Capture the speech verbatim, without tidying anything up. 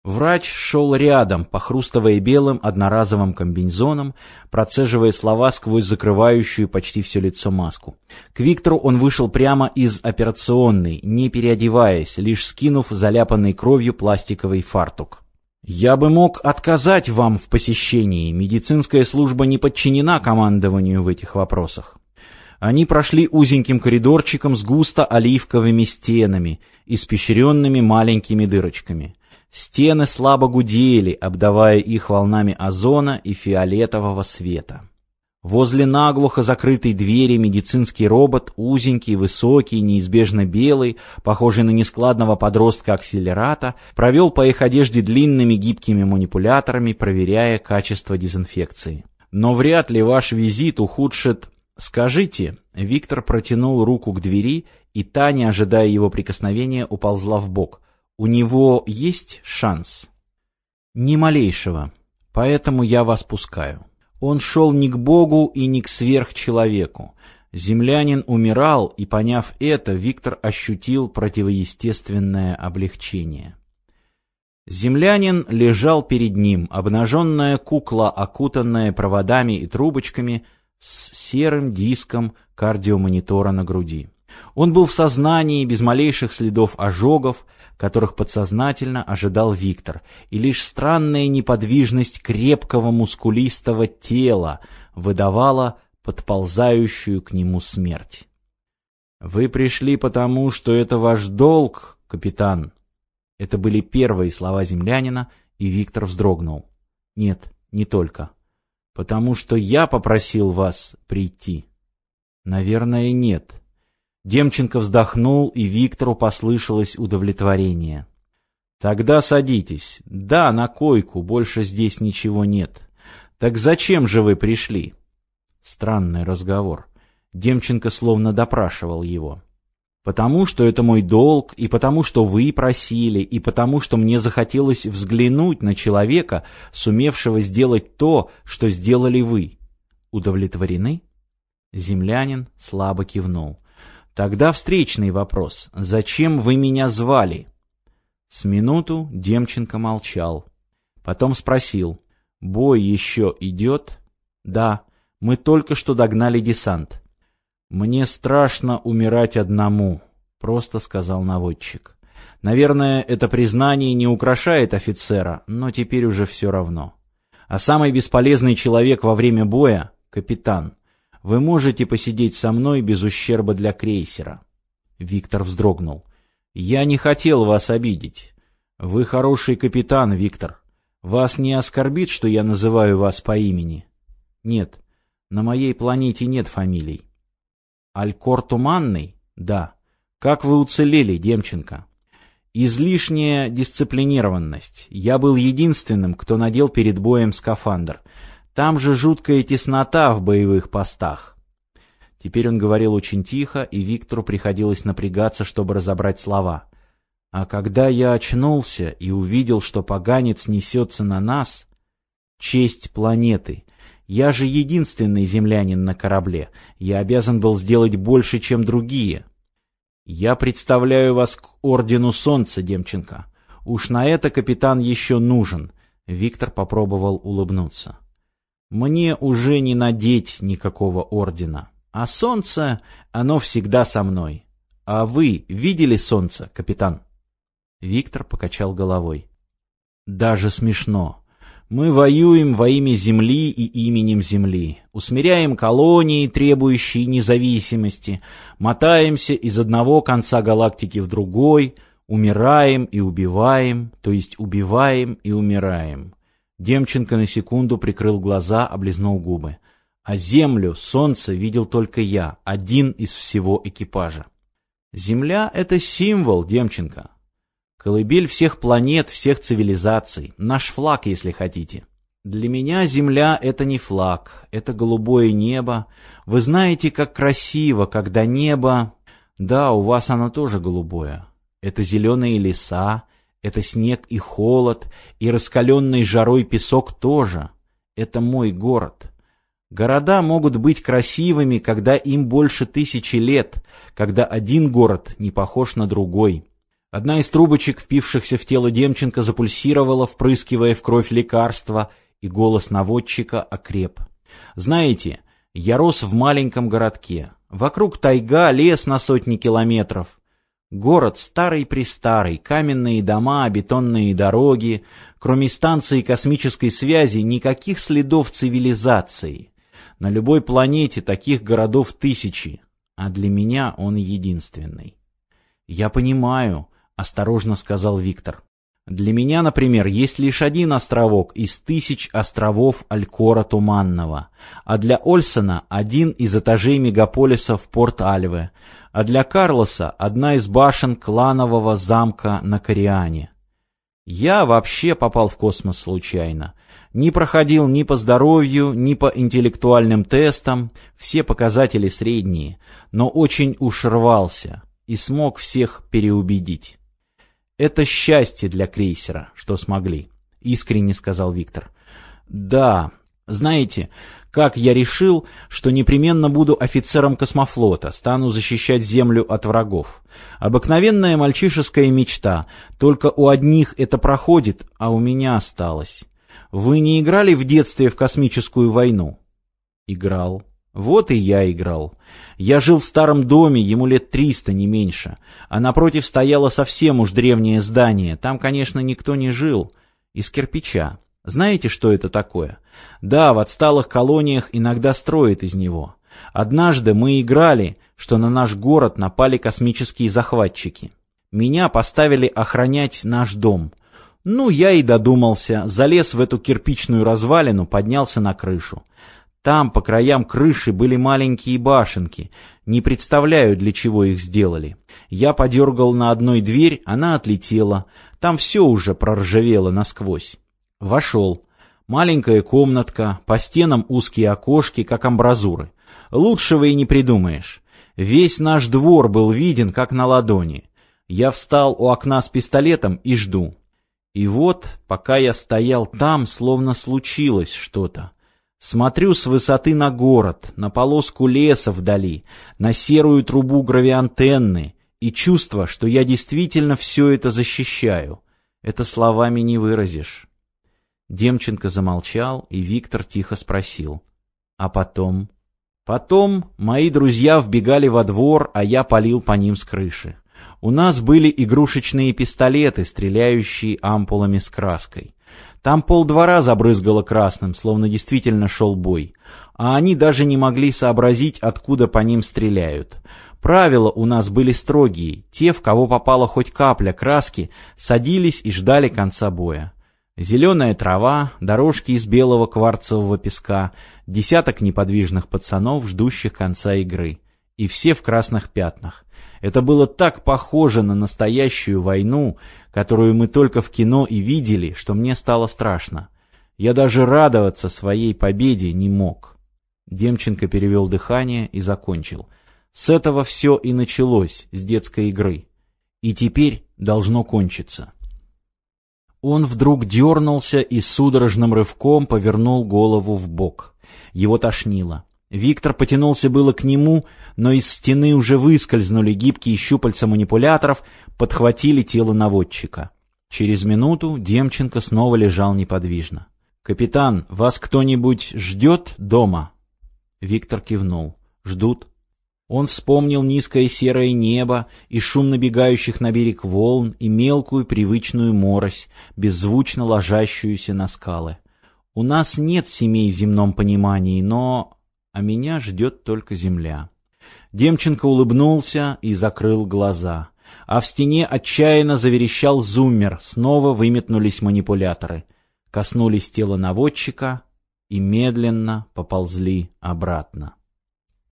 Врач шел рядом, похрустывая белым одноразовым комбинезоном, процеживая слова сквозь закрывающую почти все лицо маску. К Виктору он вышел прямо из операционной, не переодеваясь, лишь скинув заляпанный кровью пластиковый фартук. «Я бы мог отказать вам в посещении. Медицинская служба не подчинена командованию в этих вопросах». Они прошли узеньким коридорчиком с густо оливковыми стенами, испещренными маленькими дырочками. Стены слабо гудели, обдавая их волнами озона и фиолетового света. Возле наглухо закрытой двери медицинский робот, узенький, высокий, неизбежно белый, похожий на нескладного подростка-акселерата, провел по их одежде длинными гибкими манипуляторами, проверяя качество дезинфекции. «Но вряд ли ваш визит ухудшит...» «Скажите...» — Виктор протянул руку к двери, и та, не ожидая его прикосновения, уползла вбок. «У него есть шанс?» «Ни малейшего. Поэтому я вас пускаю». Он шел не к Богу и не к сверхчеловеку. Землянин умирал, и, поняв это, Виктор ощутил противоестественное облегчение. Землянин лежал перед ним, обнаженная кукла, окутанная проводами и трубочками, с серым диском кардиомонитора на груди. Он был в сознании, без малейших следов ожогов, которых подсознательно ожидал Виктор, и лишь странная неподвижность крепкого мускулистого тела выдавала подползающую к нему смерть. «Вы пришли потому, что это ваш долг, капитан». Это были первые слова землянина, и Виктор вздрогнул. «Нет, не только. Потому что я попросил вас прийти». «Наверное, нет». Демченко вздохнул, и Виктору послышалось удовлетворение. «Тогда садитесь. Да, на койку, больше здесь ничего нет. Так зачем же вы пришли?» Странный разговор. Демченко словно допрашивал его. «Потому что это мой долг, и потому что вы просили, и потому что мне захотелось взглянуть на человека, сумевшего сделать то, что сделали вы. Удовлетворены?» Землянин слабо кивнул. «Тогда встречный вопрос. Зачем вы меня звали?» С минуту Демченко молчал. Потом спросил. «Бой еще идет?» «Да, мы только что догнали десант». «Мне страшно умирать одному», — просто сказал наводчик. Наверное, это признание не украшает офицера, но теперь уже все равно. А самый бесполезный человек во время боя — капитан. Вы можете посидеть со мной без ущерба для крейсера». Виктор вздрогнул. «Я не хотел вас обидеть. Вы хороший капитан, Виктор. Вас не оскорбит, что я называю вас по имени?» «Нет, на моей планете нет фамилий». «Алькор Туманный?» «Да». «Как вы уцелели, Демченко?» «Излишняя дисциплинированность. Я был единственным, кто надел перед боем скафандр. Там же жуткая теснота в боевых постах». Теперь он говорил очень тихо, и Виктору приходилось напрягаться, чтобы разобрать слова. «А когда я очнулся и увидел, что поганец несется на нас... Честь планеты. Я же единственный землянин на корабле. Я обязан был сделать больше, чем другие. Я представляю вас к Ордену Солнца, Демченко. Уж на это капитан еще нужен». Виктор попробовал улыбнуться. «Мне уже не надеть никакого ордена. А солнце, оно всегда со мной. А вы видели солнце, капитан?» Виктор покачал головой. «Даже смешно. Мы воюем во имя Земли и именем Земли, усмиряем колонии, требующие независимости, мотаемся из одного конца галактики в другой, умираем и убиваем, то есть убиваем и умираем». Демченко на секунду прикрыл глаза, облизнул губы. «А Землю, Солнце видел только я, один из всего экипажа». Земля — это символ, Демченко. Колыбель всех планет, всех цивилизаций. Наш флаг, если хотите. Для меня Земля — это не флаг, это голубое небо. Вы знаете, как красиво, когда небо... Да, у вас оно тоже голубое. Это зеленые леса, это снег и холод, и раскаленный жарой песок тоже. Это мой город. Города могут быть красивыми, когда им больше тысячи лет, когда один город не похож на другой. Одна из трубочек, впившихся в тело Демченко, запульсировала, впрыскивая в кровь лекарства, и голос наводчика окреп. «Знаете, я рос в маленьком городке. Вокруг тайга, лес на сотни километров. Город старый-престарый, каменные дома, бетонные дороги. Кроме станции космической связи никаких следов цивилизации. На любой планете таких городов тысячи, а для меня он единственный». «Я понимаю», — осторожно сказал Виктор. «Для меня, например, есть лишь один островок из тысяч островов Алькора Туманного, а для Ольсона один из этажей мегаполиса в Порт-Альве, а для Карлоса одна из башен кланового замка на Кориане. Я вообще попал в космос случайно. Не проходил ни по здоровью, ни по интеллектуальным тестам, все показатели средние, но очень уж рвался и смог всех переубедить. «Это счастье для крейсера, что смогли», — искренне сказал Виктор. «Да, знаете, как я решил, что непременно буду офицером космофлота, стану защищать Землю от врагов. Обыкновенная мальчишеская мечта, только у одних это проходит, а у меня осталось. Вы не играли в детстве в космическую войну?» «Играл». «Вот и я играл. Я жил в старом доме, ему лет триста, не меньше, а напротив стояло совсем уж древнее здание, там, конечно, никто не жил, из кирпича. Знаете, что это такое? Да, в отсталых колониях иногда строят из него. Однажды мы играли, что на наш город напали космические захватчики. Меня поставили охранять наш дом. Ну, я и додумался, залез в эту кирпичную развалину, поднялся на крышу. Там по краям крыши были маленькие башенки. Не представляю, для чего их сделали. Я подергал на одной дверь, она отлетела. Там все уже проржавело насквозь. Вошел. Маленькая комнатка, по стенам узкие окошки, как амбразуры. Лучшего и не придумаешь. Весь наш двор был виден, как на ладони. Я встал у окна с пистолетом и жду. И вот, пока я стоял там, словно случилось что-то. Смотрю с высоты на город, на полоску леса вдали, на серую трубу гравиантенны, и чувство, что я действительно все это защищаю. Это словами не выразишь. Демченко замолчал, и Виктор тихо спросил. А потом? Потом мои друзья вбегали во двор, а я палил по ним с крыши. У нас были игрушечные пистолеты, стреляющие ампулами с краской. Там полдвора забрызгало красным, словно действительно шел бой. А они даже не могли сообразить, откуда по ним стреляют. Правила у нас были строгие. Те, в кого попала хоть капля краски, садились и ждали конца боя. Зеленая трава, дорожки из белого кварцевого песка, десяток неподвижных пацанов, ждущих конца игры. И все в красных пятнах. Это было так похоже на настоящую войну, которую мы только в кино и видели, что мне стало страшно. Я даже радоваться своей победе не мог. Демченко перевел дыхание и закончил. С этого все и началось, с детской игры. И теперь должно кончиться. Он вдруг дернулся и судорожным рывком повернул голову вбок. Его тошнило. Виктор потянулся было к нему, но из стены уже выскользнули гибкие щупальца манипуляторов, подхватили тело наводчика. Через минуту Демченко снова лежал неподвижно. «Капитан, вас кто-нибудь ждет дома?» Виктор кивнул. «Ждут». Он вспомнил низкое серое небо и шум набегающих на берег волн и мелкую привычную морось, беззвучно ложащуюся на скалы. «У нас нет семей в земном понимании, но... а меня ждет только земля». Демченко улыбнулся и закрыл глаза. А в стене отчаянно заверещал зуммер, снова выметнулись манипуляторы. Коснулись тела наводчика и медленно поползли обратно.